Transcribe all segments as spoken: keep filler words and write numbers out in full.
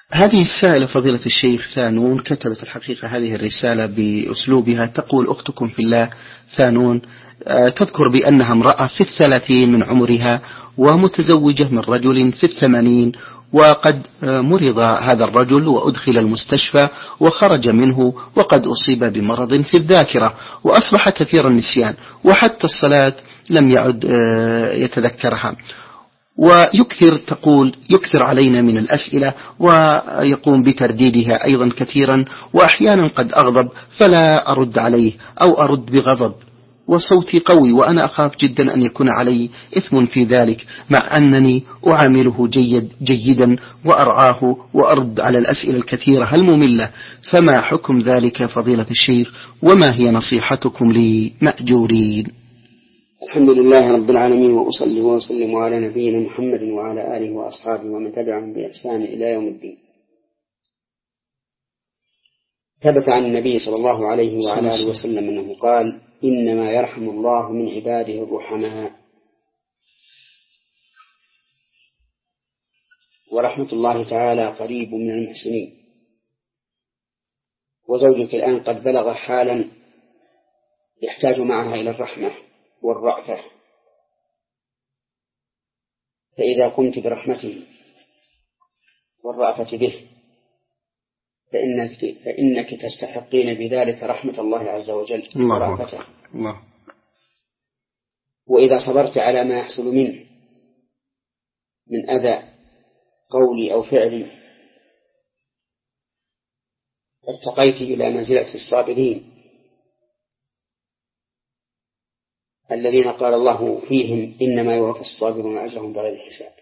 هذه السائلة فضيلة الشيخ ثانون كتبت الحقيقة هذه الرسالة بأسلوبها، تقول: أختكم في الله ثانون تذكر بأنها امرأة في الثلاثين من عمرها ومتزوجة من رجل في الثمانين، وقد مرض هذا الرجل وأدخل المستشفى وخرج منه وقد أصيب بمرض في الذاكرة وأصبح كثير النسيان، وحتى الصلاة لم يعد يتذكرها، ويكثر تقول يكثر علينا من الأسئلة ويقوم بترديدها أيضا كثيرا، وأحيانا قد أغضب فلا أرد عليه أو أرد بغضب وصوتي قوي، وأنا أخاف جدا أن يكون علي إثم في ذلك، مع أنني أعامله جيد جيدا وأرعاه وأرد على الأسئلة الكثيرة المملة، فما حكم ذلك فضيلة الشيخ، وما هي نصيحتكم لي مأجورين؟ الحمد لله رب العالمين، وأصلي وأسلم على نبينا محمد وعلى آله وأصحابه ومن تبعهم بإحسان إلى يوم الدين. ثبت عن النبي صلى الله عليه وعلى آله وسلم أنه قال: إنما يرحم الله من عباده الرحماء، ورحمة الله تعالى قريب من المحسنين. وزوجك الآن قد بلغ حالا يحتاج معها إلى الرحمة والرأفة، فإذا قمت برحمته والرأفة به فإنك, فإنك تستحقين بذلك رحمة الله عز وجل ورأفته. الله. وإذا صبرت على ما يحصل منه من أذى قولي أو فعلي ارتقيت إلى منزلة الصابرين الذين قال الله فيهم: إنما يوفى الصابرون أجرهم بغير حساب.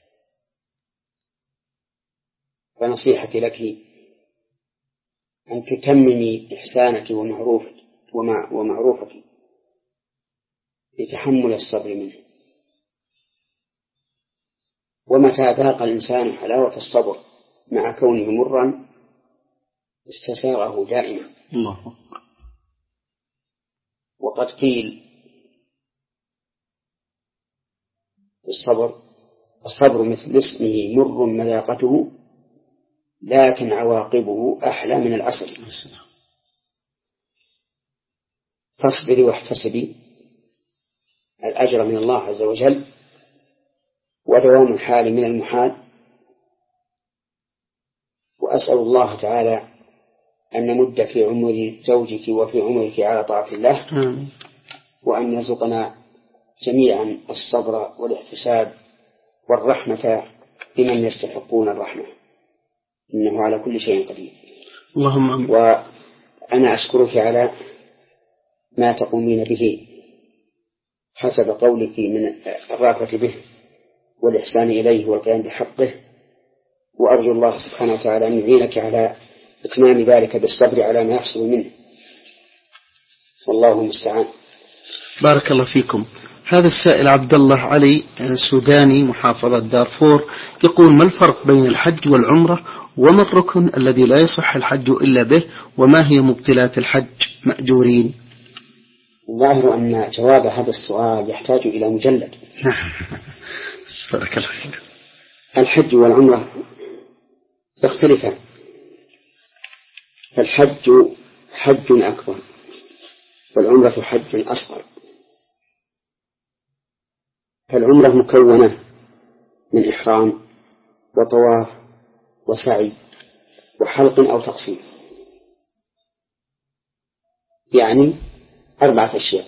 فنصيحتي لك أن تتممي إحسانك ومعروفك ومعروفك بتحمل الصبر منه. ومتى ذاق الإنسان حلاوة الصبر مع كونه مرا استساغه دائما. الله. وقد قيل الصبر الصبر مثل اسمه مر مذاقته، لكن عواقبه أحلى من العسل. فاصبري واحتسبي الأجر من الله عز وجل، ودوام الحال من المحال. وأسأل الله تعالى أن نمد في عمر زوجك وفي عمرك على طاعة الله، وأن يرزقنا جميعا الصبر والاحتساب والرحمة بمن يستحقون الرحمة، إنه على كل شيء قدير. اللهم آمين. وأنا أشكرك على ما تقومين به حسب قولك من الرأفة به والإحسان إليه والقيام بحقه، وأرجو الله سبحانه وتعالى أن يعينك على إتمام ذلك بالصبر على ما يحصل منه، والله المستعان. بارك الله فيكم. هذا السائل عبد الله علي سوداني محافظة دارفور يقول: ما الفرق بين الحج والعمرة؟ وما الركن الذي لا يصح الحج إلا به؟ وما هي مبطلات الحج مأجورين؟ الظاهر أن جواب هذا السؤال يحتاج إلى مجلد. بارك الله فيكم. الحج والعمرة يختلفان، فالحج حج أكبر والعمرة حج أصغر. فالعمرة مكونة من إحرام وطواف وسعي وحلق أو تقصير، يعني أربعة أشياء: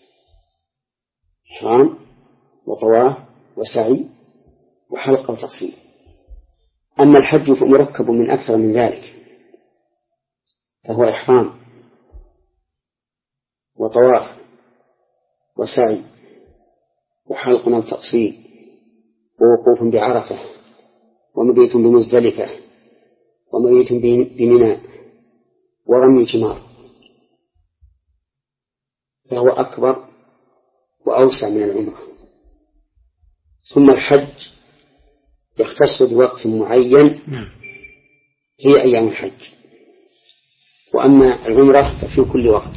إحرام وطواف وسعي وحلق أو تقصير. أما الحج فمركب من أكثر من ذلك، فهو إحرام وطواف وسعي وحلق أو تقصير ووقوف بعرفة ومبيت بمزدلفة ومبيت بمنى ورمي جمار، فهو أكبر وأوسع من العمرة. ثم الحج يختص بوقت معين هي أيام الحج، وأما العمرة ففي كل وقت.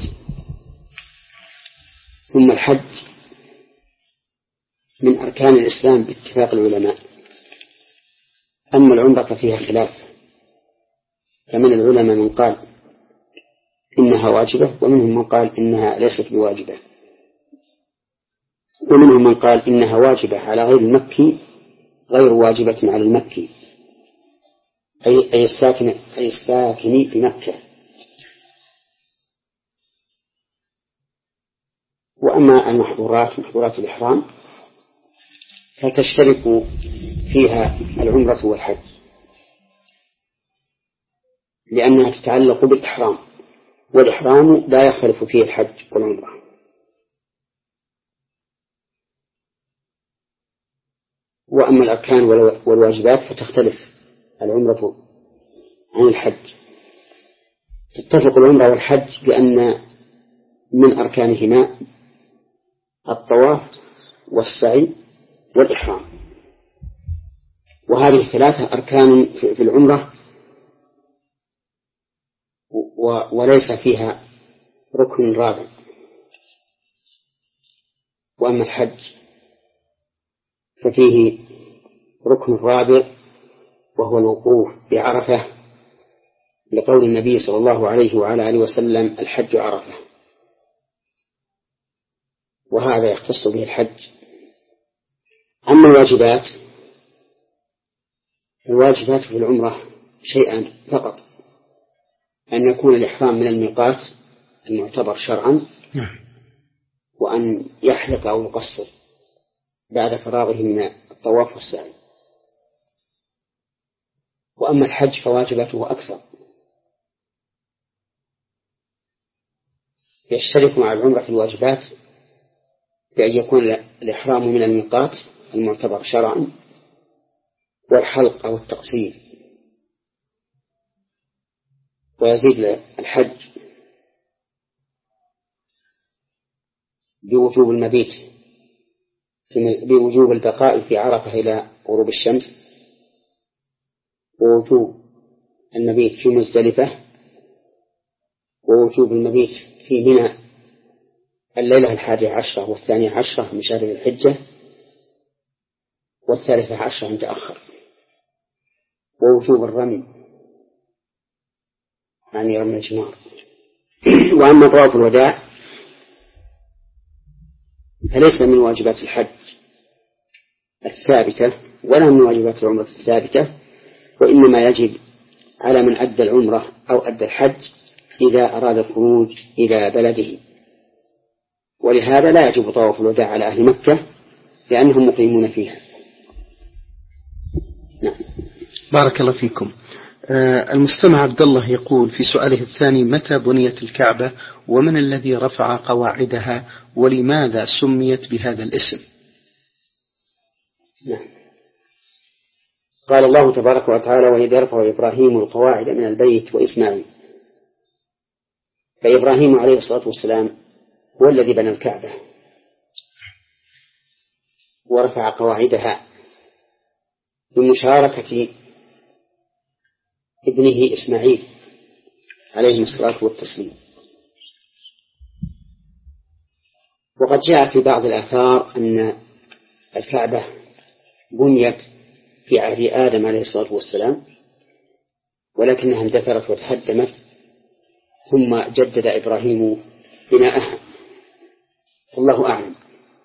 ثم الحج من أركان الإسلام باتفاق العلماء، أما العمرة ففيها خلاف، فمن العلماء من قال إنها واجبة، ومنهم من قال إنها ليست بواجبة، ومنهم من قال إنها واجبة على غير المكي غير واجبة على المكي، أي أي الساكن أي الساكن بمكة. وأما المحظورات محظورات الإحرام فتشترك فيها العمرة والحج، لأنها تتعلق بالإحرام، والإحرام لا يختلف فيه الحج والعمرة. وأما الأركان والواجبات فتختلف العمرة عن الحج. تتفق العمرة والحج بأن من أركانهما الطواف والسعي والإحرام، وهذه ثلاثة أركان في العمرة وليس فيها ركن رابع. وأما الحج ففيه ركن رابع وهو الوقوف بعرفة، لقول النبي صلى الله عليه وعلى آله وسلم: الحج عرفة. وهذا يختص به الحج. أما الواجبات الواجبات في العمرة شيئا فقط: أن يكون الإحرام من الميقات المعتبر شرعا، وأن يحلق أو يقصر بعد فراغه من الطواف والسعي. وأما الحج فواجباته أكثر، يشترك مع العمرة في الواجبات بأن يكون الإحرام من الميقات المعتبر شرعا، والحلق أو التقصير. ويزيد الحج بوجوب المبيت بوجوب البقاء في عرفة إلى غروب الشمس، ووجوب المبيت في مزدلفة، ووجوب المبيت في منى الليلة الحادية عشرة والثانية عشرة من شهر ذي الحجة، والثالثة عشرة من تأخر، ووجوب الرمي يعني رمي الجمار. وأما طواف الوداع فليس من واجبات الحج الثابتة ولا من واجبات العمرة الثابتة، وإنما يجب على من أدى العمرة أو أدى الحج إذا أراد الخروج إلى بلده. ولهذا لا يجب طواف الوداع على أهل مكة لأنهم مقيمون فيها. نعم. بارك الله فيكم. آه المستمع عبد الله يقول في سؤاله الثاني: متى بنيت الكعبة، ومن الذي رفع قواعدها، ولماذا سميت بهذا الاسم؟ نعم. قال الله تبارك وتعالى: وإذ يرفع إبراهيم القواعد من البيت وإسماعيل. فإبراهيم عليه الصلاة والسلام هو الذي بنى الكعبة ورفع قواعدها بمشاركة ابنه إسماعيل عليه الصلاة والتسليم. وقد جاء في بعض الآثار أن الكعبة بنيت في عهد آدم عليه الصلاة والسلام، ولكنها اندثرت وتهدمت، ثم جدد إبراهيم بناءها، والله أعلم.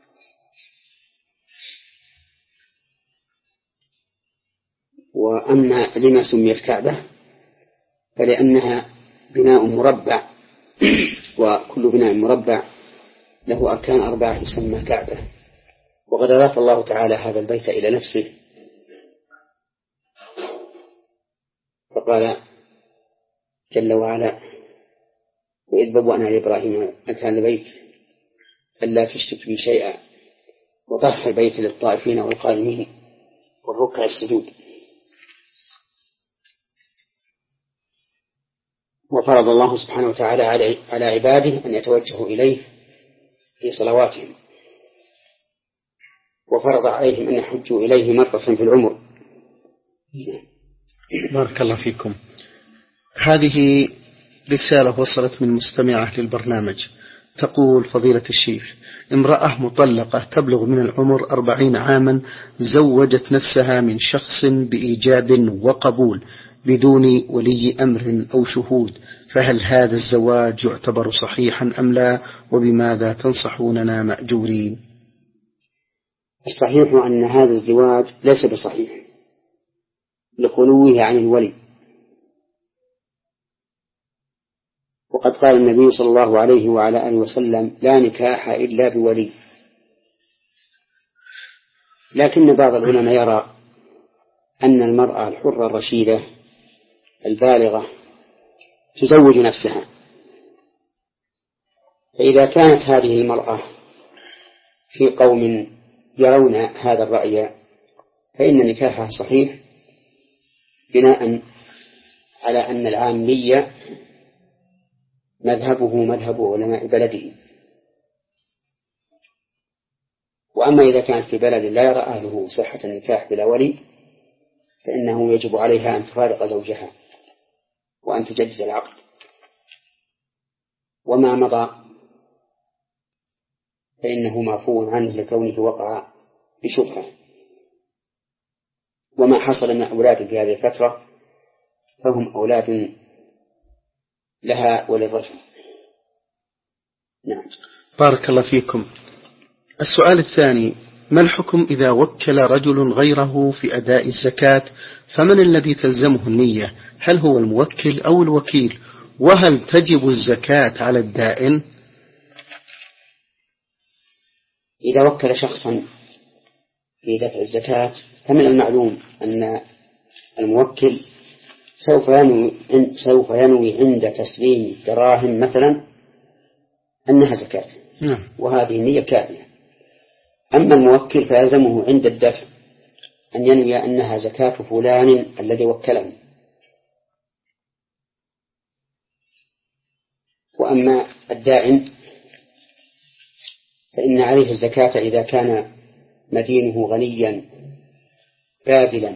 وأما لما سميت كعبة فلأنها بناء مربع، وكل بناء مربع له أركان أربعة يسمى كعبة. وقد أضاف الله تعالى هذا البيت إلى نفسه فقال جل وعلا: وإذ بوأنا لإبراهيم مكان البيت ألا تشرك بي شيئا وطهر البيت للطائفين والقائمين والركع السجود. وفرض الله سبحانه وتعالى على عباده أن يتوجهوا إليه في صلواتهم، وفرض عليهم أن يحجوا إليه مرة في العمر. بارك الله فيكم. هذه رسالة وصلت من مستمعة للبرنامج تقول فضيلة الشيخ: امرأة مطلقة تبلغ من العمر أربعين عاما زوجت نفسها من شخص بإيجاب وقبول بدون ولي أمر أو شهود، فهل هذا الزواج يعتبر صحيحا أم لا؟ وبماذا تنصحوننا مأجورين؟ الصحيح أن هذا الزواج ليس بصحيح لخلوه عن الولي، وقد قال النبي صلى الله عليه وعلى آله وسلم: لا نكاح إلا بولي. لكن بعض العلماء يرى أن المرأة الحرة الرشيدة البالغة تزوج نفسها، فإذا كانت هذه المرأة في قوم يرون هذا الرأي فإن نكاحها صحيح، بناء على أن العامية مذهبه مذهب علماء بلده. وأما إذا كانت في بلد لا يرى أهله صحة النكاح بلا ولي فإنه يجب عليها أن تفارق زوجها وأن تجدد العقد. وما مضى فإنه معفو عنه لكونه وقع بشبهة، وما حصل من أولاد في هذه الفترة فهم أولاد لها وللرجل. نعم. بارك الله فيكم. السؤال الثاني: ما الحكم إذا وكل رجل غيره في أداء الزكاة، فمن الذي تلزمه النية؟ هل هو الموكل أو الوكيل؟ وهل تجب الزكاة على الدائن؟ إذا وكل شخصا في دفع الزكاة فمن المعلوم أن الموكل سوف ينوي, سوف ينوي عند تسليم دراهم مثلا أنها زكاة، وهذه النية كافية. أما الموكل فيلزمه عند الدفع أن ينوي أنها زكاة فلان الذي وكله. وأما الداعن فإن عليه الزكاة إذا كان مدينه غنيا باذلا،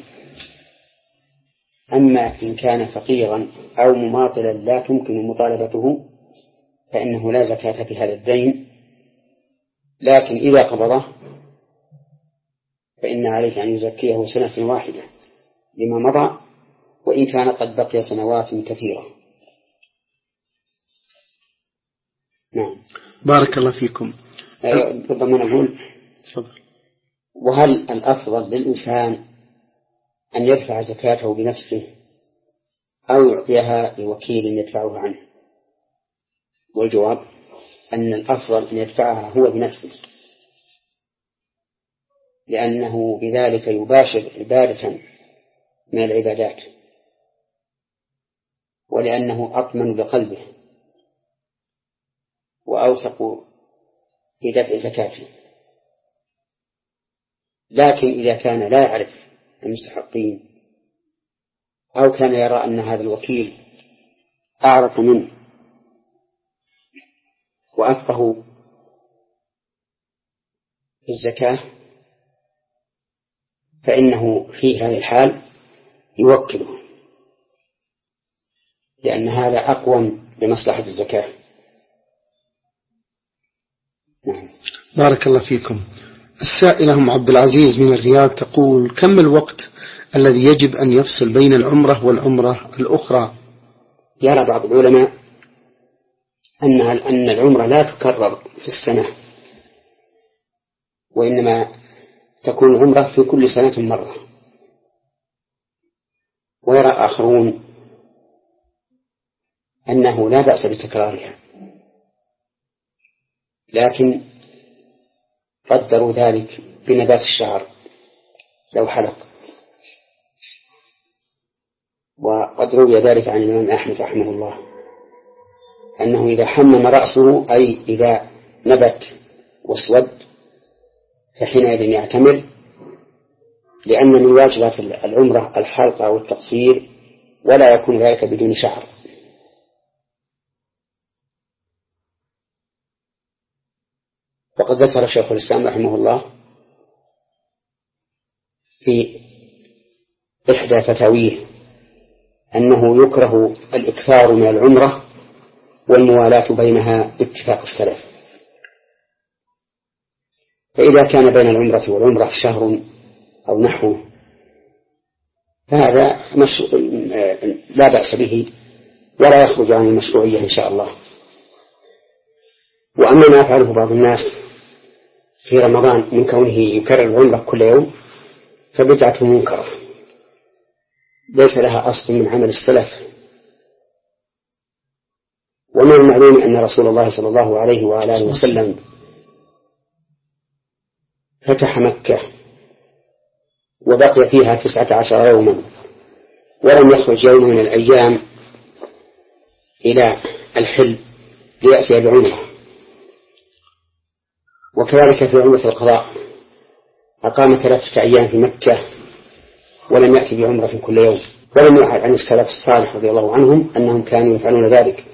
أما إن كان فقيرا أو مماطلا لا تمكن مطالبته فإنه لا زكاة في هذا الدين، لكن إذا قبضه فإن عليه أن يزكيه سنة واحدة لما مضى، وإن كان قد بقي سنوات كثيرة. نعم. بارك الله فيكم. ربما نقول: وهل الأفضل للإنسان أن يدفع زكاته بنفسه أو يعطيها لوكيل يدفعها عنه؟ والجواب أن الأفضل أن يدفعها هو بنفسه، لأنه بذلك يباشر عبادة من العبادات، ولأنه أطمن بقلبه وأوثق في دفع زكاته. لكن إذا كان لا يعرف المستحقين أو كان يرى أن هذا الوكيل أعرف منه وأفقه في الزكاة فإنه في هذه الحال يوكله، لأن هذا أقوم لمصلحة الزكاة. نعم. بارك الله فيكم. السائلة أم عبد العزيز من الرياض تقول: كم الوقت الذي يجب أن يفصل بين العمرة والعمرة الأخرى؟ يرى بعض العلماء أنها أن العمرة لا تكرر في السنة، وإنما تكون العمرة في كل سنة مرة. ويرى آخرون أنه لا بأس بتكرارها، لكن قدروا ذلك بنبات الشعر لو حلق. وقد روي ذلك عن الإمام أحمد رحمه الله أنه إذا حمم رأسه أي إذا نبت واسود فحينئذ يعتمر، لأن من واجبات العمرة الحلق أو التقصير، ولا يكون ذلك بدون شعر. وقد ذكر شيخ الإسلام رحمه الله في إحدى فتاويه أنه يكره الإكثار من العمرة والموالاة بينها باتفاق السلف. فإذا كان بين العمرة والعمرة شهر أو نحوه فهذا مش... لا بأس به ولا يخرج عن المشروعية إن شاء الله. وأما ما يفعله بعض الناس في رمضان من كونه يكرر العمرة كل يوم فبدعته منكرة ليس لها أصل من عمل السلف. ومن المعلوم أن رسول الله صلى الله عليه وآله وسلم فتح مكة وبقي فيها تسعة عشر يوما ولم يخرج يوم من الأيام إلى الحل ليأتي بعمرة. وكذلك في عمرة القضاء أقام ثلاثة أيام في مكة ولم يأتي بعمرة كل يوم. ولم يعد عن السلف الصالح رضي الله عنهم أنهم كانوا يفعلون ذلك.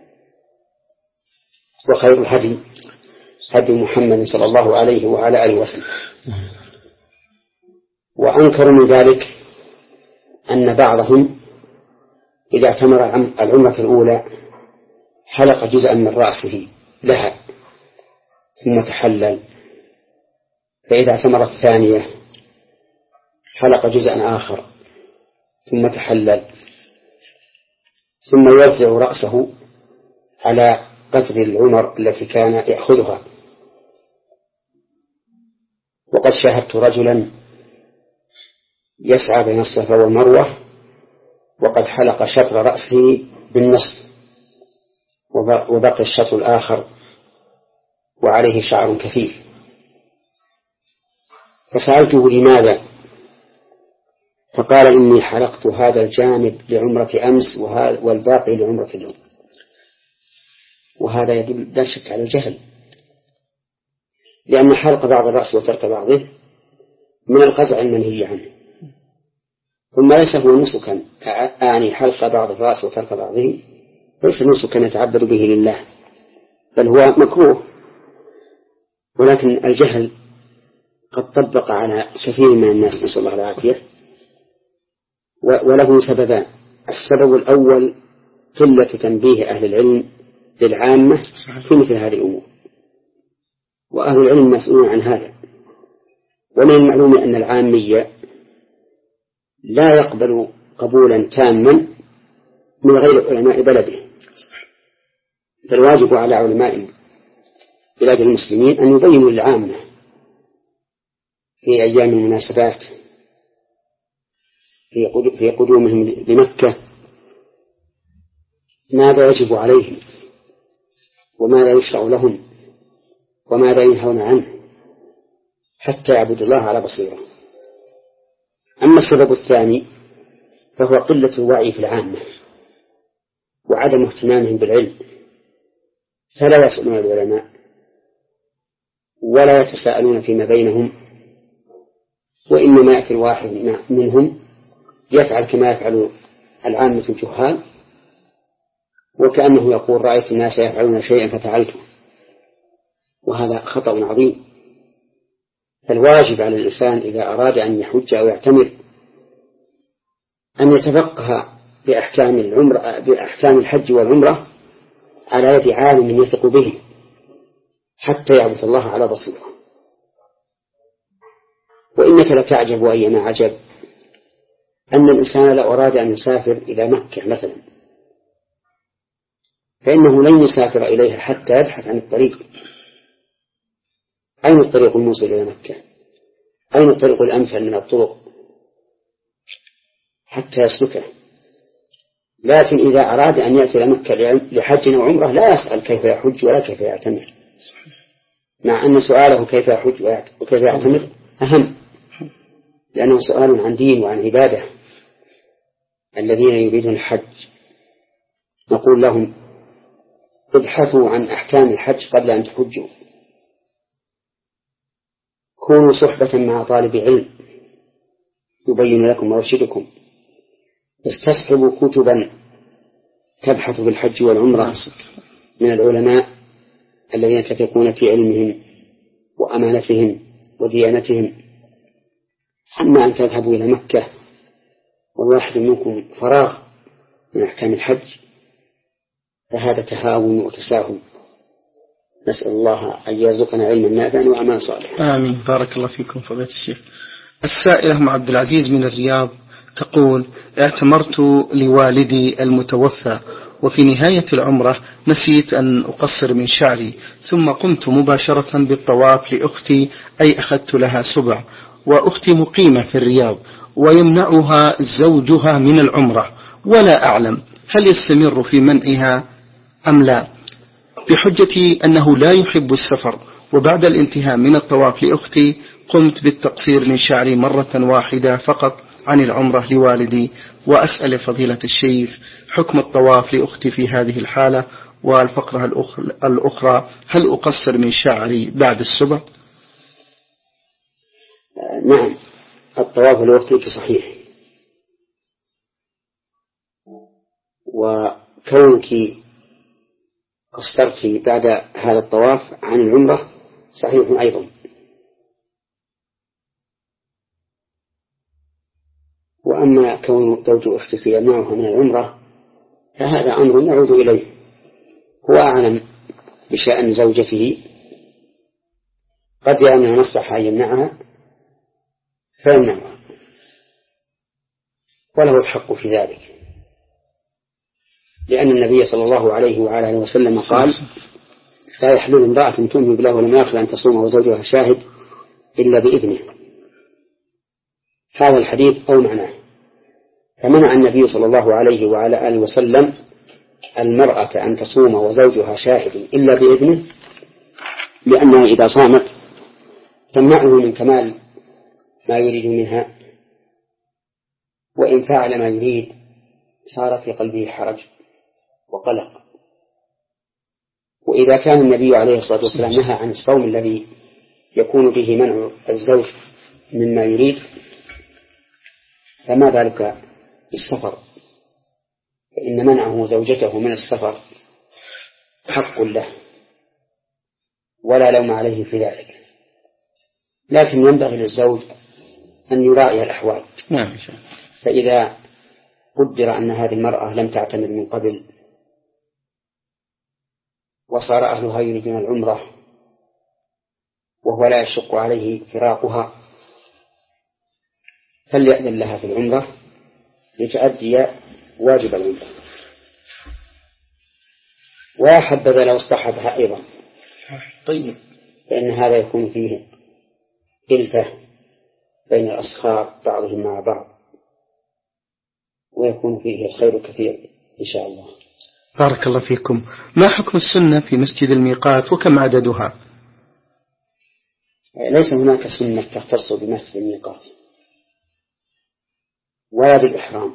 وخير الهدي هدي محمد صلى الله عليه وعلى آله وسلم. وأنكر من ذلك أن بعضهم إذا اعتمر العمرة الأولى حلق جزءا من رأسه لها ثم تحلل، فإذا اعتمر الثانية حلق جزءا آخر ثم تحلل، ثم يوزع رأسه على قدر العمر التي كان يأخذها. وقد شاهدت رجلا يسعى بين الصفا والمروة وقد حلق شطر رأسه بالنصف وبقي الشطر الآخر وعليه شعر كثيف، فسألته لماذا؟ فقال إني حلقت هذا الجانب لعمرة أمس والباقي لعمرة اليوم. وهذا يدل لا شك على الجهل، لأن حلق بعض الرأس وترك بعضه من القزع المنهي عنه. ثم ليس هو نسكا، أعني حلق بعض الرأس وترك بعضه ليس نسكا يتعبد به لله، بل هو مكروه. ولكن الجهل قد طبق على كثير من الناس نسأل الله العافية، وله سببان. السبب الأول قلة تنبيه أهل العلم للعامة في مثل هذه الأمور، وأهل العلم مسؤولون عن هذا. ومن المعلوم أن العامية لا يقبل قبولا تاما من غير علماء بلده، فالواجب على علماء بلاد المسلمين أن يبينوا للعامة في أيام المناسبات في قدومهم لمكة ماذا يجب عليهم وماذا يشرع لهم وماذا ينهون عنه حتى يعبدوا الله على بصيرة. أما السبب الثاني فهو قلة الوعي في العامة وعدم اهتمامهم بالعلم، فلا يسألون العلماء ولا يتساءلون فيما بينهم، وإنما يأتي الواحد منهم يفعل كما يفعل العامة الجهال، وكأنه يقول رأيت الناس يفعلون شيئا ففعلته، وهذا خطأ عظيم. فالواجب على الإنسان إذا أراد أن يحج أو يعتمر أن يتفقه بأحكام العمرة بأحكام الحج والعمرة على يد عالم يثق به حتى يعبد الله على بصيرة. وإنك لتعجب أيما عجب أن الإنسان لو أراد أن يسافر إلى مكة مثلا فإنه لن يسافر إليها حتى يبحث عن الطريق. أين الطريق الموصل إلى مكة؟ أين الطريق الأمثل من الطرق حتى يسلكه؟ لكن إذا أراد أن يأتي إلى مكة لحج أو عمرة لا يسأل كيف يحج ولا كيف يعتمر، مع أن سؤاله كيف يحج وكيف يعتمر أهم، لأنه سؤال عن دين وعن عبادة. الذين يريدون الحج نقول لهم ابحثوا عن أحكام الحج قبل أن تحجوا، كونوا صحبة مع طالب علم يبين لكم ويرشدكم، استصحبوا كتبا تبحث في الحج والعمرة من العلماء الذين تثقون في علمهم وأمانتهم وديانتهم. أما أن تذهبوا إلى مكة والواحد منكم فراغ من أحكام الحج فهذا تهاون وتساهل. نسأل الله أن يرزقنا علما نافعا وعملا صالحا. آمين. بارك الله فيكم فضيلة الشيخ. السائلة أم عبد العزيز من الرياض تقول: اعتمرت لوالدي المتوفى، وفي نهاية العمرة نسيت أن أقصر من شعري، ثم قمت مباشرة بالطواف لأختي، أي أخذت لها سبع، وأختي مقيمة في الرياض ويمنعها زوجها من العمرة، ولا أعلم هل يستمر في منعها أم لا، بحجة أنه لا يحب السفر. وبعد الانتهاء من الطواف لأختي قمت بالتقصير من شعري مرة واحدة فقط عن العمرة لوالدي، وأسأل فضيلة الشيخ حكم الطواف لأختي في هذه الحالة. والفقرة الأخرى: هل أقصر من شعري بعد السبع؟ نعم، الطواف لأختك صحيح، وكونك قصرت بعد هذا الطواف عن العمرة صحيح أيضا. وأما كون زوج أختك يمنعها من العمرة فهذا أمر يعود إليه، هو أعلم بشأن زوجته، قد يرى من المصلحة أن يمنعها فيمنعها، وله الحق في ذلك، لأن النبي صلى الله عليه وعلى آله وسلم قال: لا يحلل امرأة تؤمن بالله ولم يخل أن تصوم وزوجها شاهد إلا بإذنه. هذا الحديث أو معناه، فمنع النبي صلى الله عليه وعلى آله وسلم المرأة أن تصوم وزوجها شاهد إلا بإذنه، لأنها إذا صامت تمنعه من كمال ما يريد منها، وإن فعل ما يريد صار في قلبه حرج وقلق. وإذا كان النبي عليه الصلاة والسلام نهى عن الصوم الذي يكون به منع الزوج مما يريد، فما بالك بالسفر، فإن منعه زوجته من السفر حق له ولا لوم عليه في ذلك، لكن ينبغي للزوج أن يراعي الأحوال. نعم. فإذا قدر أن هذه المرأة لم تعتمر من قبل وصار أهلها يريدون العمرة وهو لا يشق عليه فراقها، فليأذن لها في العمرة لتؤدي واجب العمرة، ويا حبذا لو اصطحبها أيضا، طيب، فإن هذا يكون فيه ألفة بين الأصهار بعضهم مع بعض، ويكون فيه الخير كثير إن شاء الله. بارك الله فيكم. ما حكم السنة في مسجد الميقات وكم عددها؟ ليس هناك سنة تختص بمسجد الميقات ولا بالإحرام،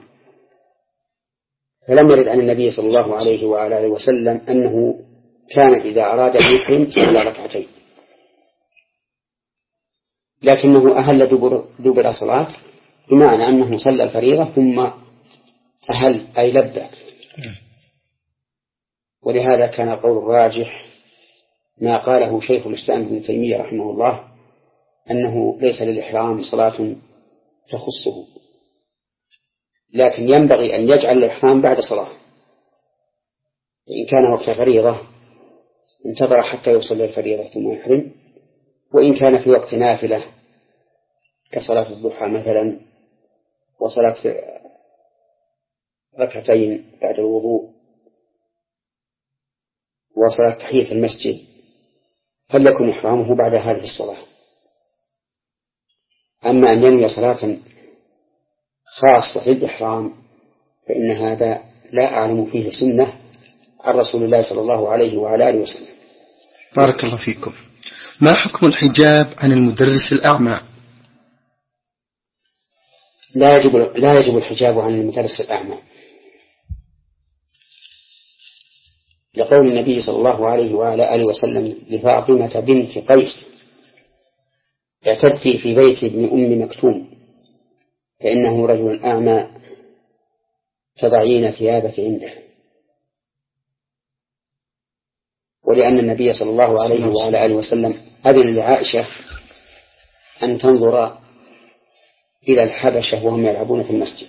فلم يرد عن النبي صلى الله عليه وعلى آله وسلم أنه كان إذا أراد أن يحرم صلى ركعتين، لكنه أهل دبر, دبر صلاة، بمعنى أنه صلى الفريضة ثم أهل أي لبى. ولهذا كان القول الراجح ما قاله شيخ الإسلام ابن تيمية رحمه الله، أنه ليس للإحرام صلاة تخصه، لكن ينبغي أن يجعل الإحرام بعد صلاة، إن كان وقت فريضة انتظر حتى يوصل للفريضة ثم يحرم، وإن كان في وقت نافلة كصلاة الضحى مثلا وصلاة ركعتين بعد الوضوء وصلاة تحية المسجد فليكن إحرامه بعد هذه الصلاة. أما أن ينوي صلاة خاصة للإحرام فإن هذا لا أعلم فيه سنة عن رسول الله صلى الله عليه وعلى آله وسلم. بارك الله فيكم. ما حكم الحجاب عن المدرس الأعمى؟ لا يجب لا يجب الحجاب عن المدرس الأعمى، لقول النبي صلى الله عليه وعلى آله وسلم لفاطمة بنت قيس: اعتدتي في بيت ابن أم مكتوم فإنه رجل أعمى تضعين ثيابك عنده. ولأن النبي صلى الله عليه وعلى آله وسلم أذن لعائشة أن تنظر إلى الحبشة وهم يلعبون في المسجد،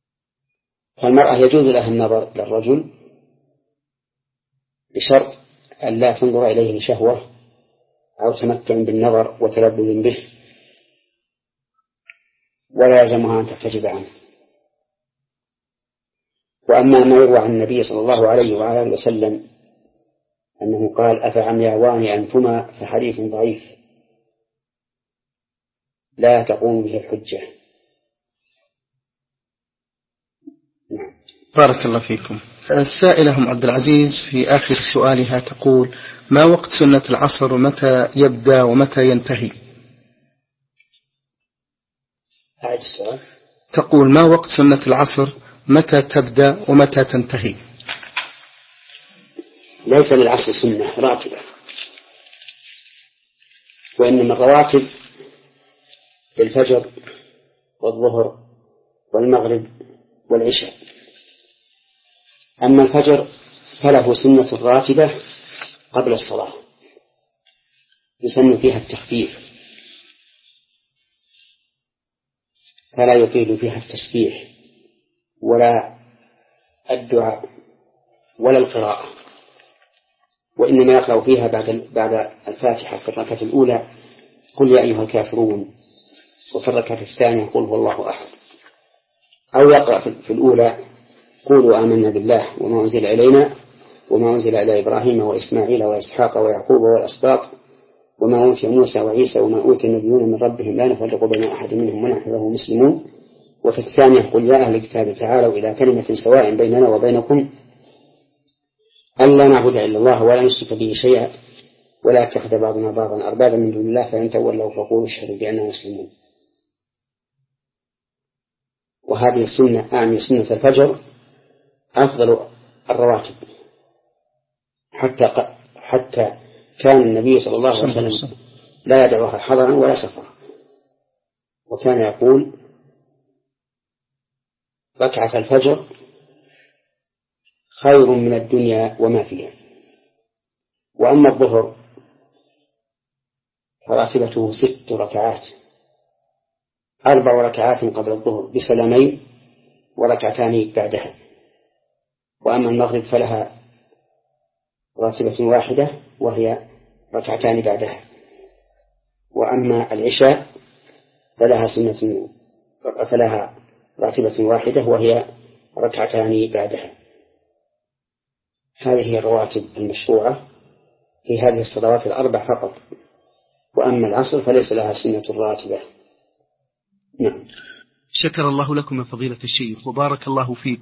فالمرأة يجوز لها النظر للرجل بشرط أن لا تنظر إليه لشهوة أو تمتع بالنظر وتلذذ به، ولا يلزمها أن تحتجب عنه. وأما ما يروى عن النبي صلى الله عليه وعلى آله وسلم أنه قال أفعمياوان أنتما فحديث ضعيف لا تقوم به الحجة. نعم. بارك الله فيكم. السائلة أم عبد العزيز في آخر سؤالها تقول: ما وقت سنة العصر ومتى يبدأ ومتى ينتهي؟ أعد السؤال. تقول: ما وقت سنة العصر، متى تبدأ ومتى تنتهي؟ ليس للعصر سنة راتبة، وإنما الرواتب للفجر والظهر والمغرب والعشاء. أما الفجر فله سنة راتبة قبل الصلاة يسن فيها التخفيف، فلا يطيل فيها التسبيح ولا الدعاء ولا القراءة، وإنما يقرأ فيها بعد بعد الفاتحة في الركعة الأولى قل يا أيها الكافرون، وفي الركعة الثانية قل هو الله أحد، أو يقرأ في الأولى قولوا آمنا بالله وما أنزل إلينا وما أنزل إلى إبراهيم وإسماعيل وإسحاق ويعقوب والأسباط وما أوتي موسى وعيسى وما أوتي النبيون من ربهم لا نفرق بين أحد منهم ونحن له مسلمون. وفي الثانية قل يا أهل الكتاب تعالوا إلى كلمة سواء بيننا وبينكم ألا نعبد إلا الله ولا نشرك به شيئا ولا يتخذ بعضنا بعضا أربابا من دون الله فإن تولوا فقولوا اشهدوا بأننا مسلمون. وهذه السنة أعني سنة الفجر أفضل الرواتب، حتى حتى كان النبي صلى الله عليه وسلم لا يدعوها حضرا ولا سفرا، وكان يقول ركعة الفجر خير من الدنيا وما فيها. وأما الظهر فراتبته ست ركعات، أربع ركعات قبل الظهر بسلامين وركعتان بعدها. وأما المغرب فلها راتبة واحدة وهي ركعتان بعدها. وأما العشاء فلها سنة فلها راتبة واحدة وهي ركعتان بعدها. هذه هي الرواتب المشروعة في هذه الصلوات الأربع فقط. وأما العصر فليس لها سنة راتبة. نعم. شكر الله لكم يا فضيلة الشيخ وبارك الله فيكم.